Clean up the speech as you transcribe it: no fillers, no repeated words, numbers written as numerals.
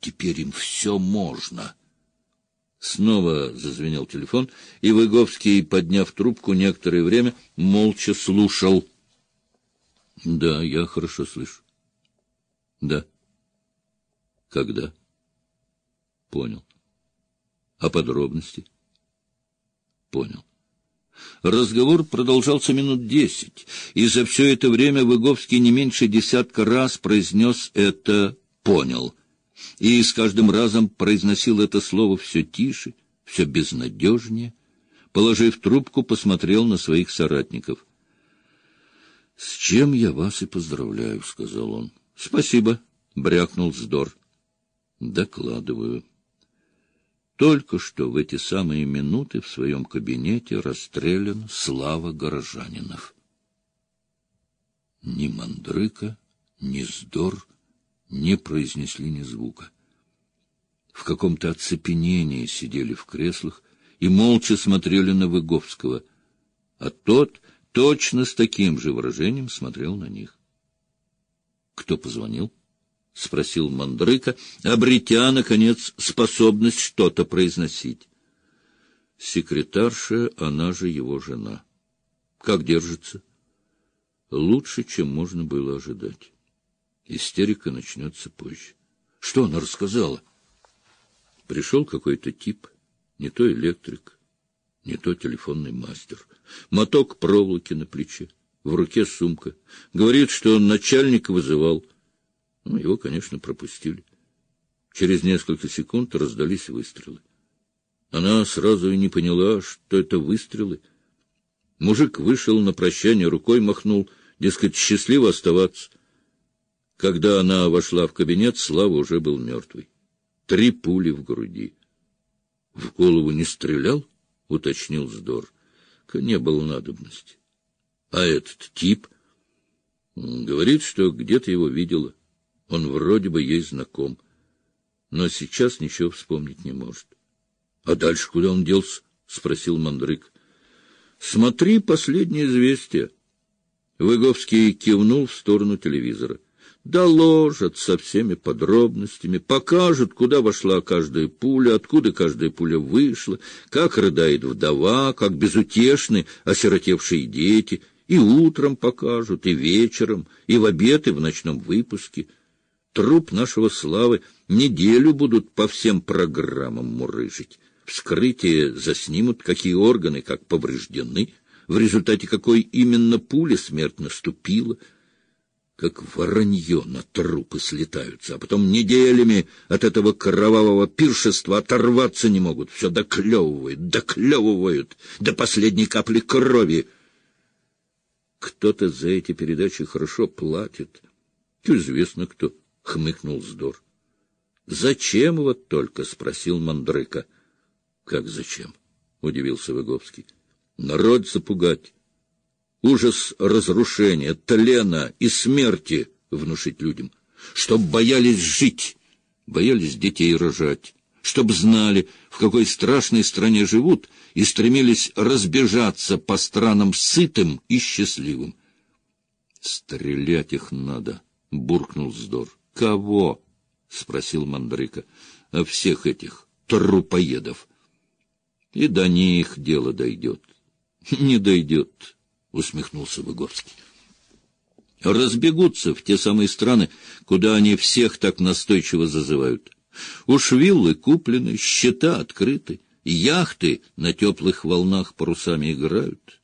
теперь им все можно. Снова зазвенел телефон, и Выговский, подняв трубку, некоторое время молча слушал. — Да, я хорошо слышу. — Да. — Когда? — Понял. — А подробности? — Понял. Разговор продолжался минут 10, и за все это время Выговский не меньше 10 раз произнес это «понял». И с каждым разом произносил это слово все тише, все безнадежнее. Положив трубку, посмотрел на своих соратников. — С чем я вас и поздравляю, — сказал он. — Спасибо, — брякнул Здор. — Докладываю. Только что в эти самые минуты в своем кабинете расстрелян Слава Горожанинов. Ни Мандрыка, ни Здор не произнесли ни звука. В каком-то оцепенении сидели в креслах и молча смотрели на Выговского, а тот точно с таким же выражением смотрел на них. — Кто позвонил? — спросил Мандрыка, обретя, наконец, способность что-то произносить. — Секретарша, она же его жена. — Как держится? — Лучше, чем можно было ожидать. Истерика начнется позже. Что она рассказала? Пришел какой-то тип, не то электрик, не то телефонный мастер. Моток проволоки на плече, в руке сумка. Говорит, что он начальника вызывал. Ну, его, конечно, пропустили. Через несколько секунд раздались выстрелы. Она сразу и не поняла, что это выстрелы. Мужик вышел на прощание, рукой махнул, дескать, счастливо оставаться. Когда она вошла в кабинет, Слава уже был мертвый. 3 пули в груди. — В голову не стрелял? — уточнил Здор. — Не было надобности. — А этот тип? — Говорит, что где-то его видела. Он вроде бы ей знаком. Но сейчас ничего вспомнить не может. — А дальше куда он делся? — спросил Мандрык. — Смотри последнее известие. Выговский кивнул в сторону телевизора. Доложат со всеми подробностями, покажут, куда вошла каждая пуля, откуда каждая пуля вышла, как рыдает вдова, как безутешны осиротевшие дети, и утром покажут, и вечером, и в обед, и в ночном выпуске. Труп нашего Славы неделю будут по всем программам мурыжить. Вскрытие заснимут, какие органы как повреждены, в результате какой именно пули смерть наступила. Как воронье на трупы слетаются, а потом неделями от этого кровавого пиршества оторваться не могут. Все доклевывают до последней капли крови. Кто-то за эти передачи хорошо платит. Известно кто, — хмыкнул Здор. — Зачем вот только? — спросил Мандрыка. — Как зачем? — удивился Выговский. — Народ запугать. Ужас разрушения, тлена и смерти внушить людям, чтоб боялись жить, боялись детей рожать, чтоб знали, в какой страшной стране живут, и стремились разбежаться по странам сытым и счастливым. — Стрелять их надо, — буркнул Здор. — Кого? — спросил Мандрыка. — А всех этих трупоедов. — И до них дело дойдет. — Не дойдет, — усмехнулся Выговский. Разбегутся в те самые страны, куда они всех так настойчиво зазывают. Уж виллы куплены, счета открыты, яхты на теплых волнах парусами играют.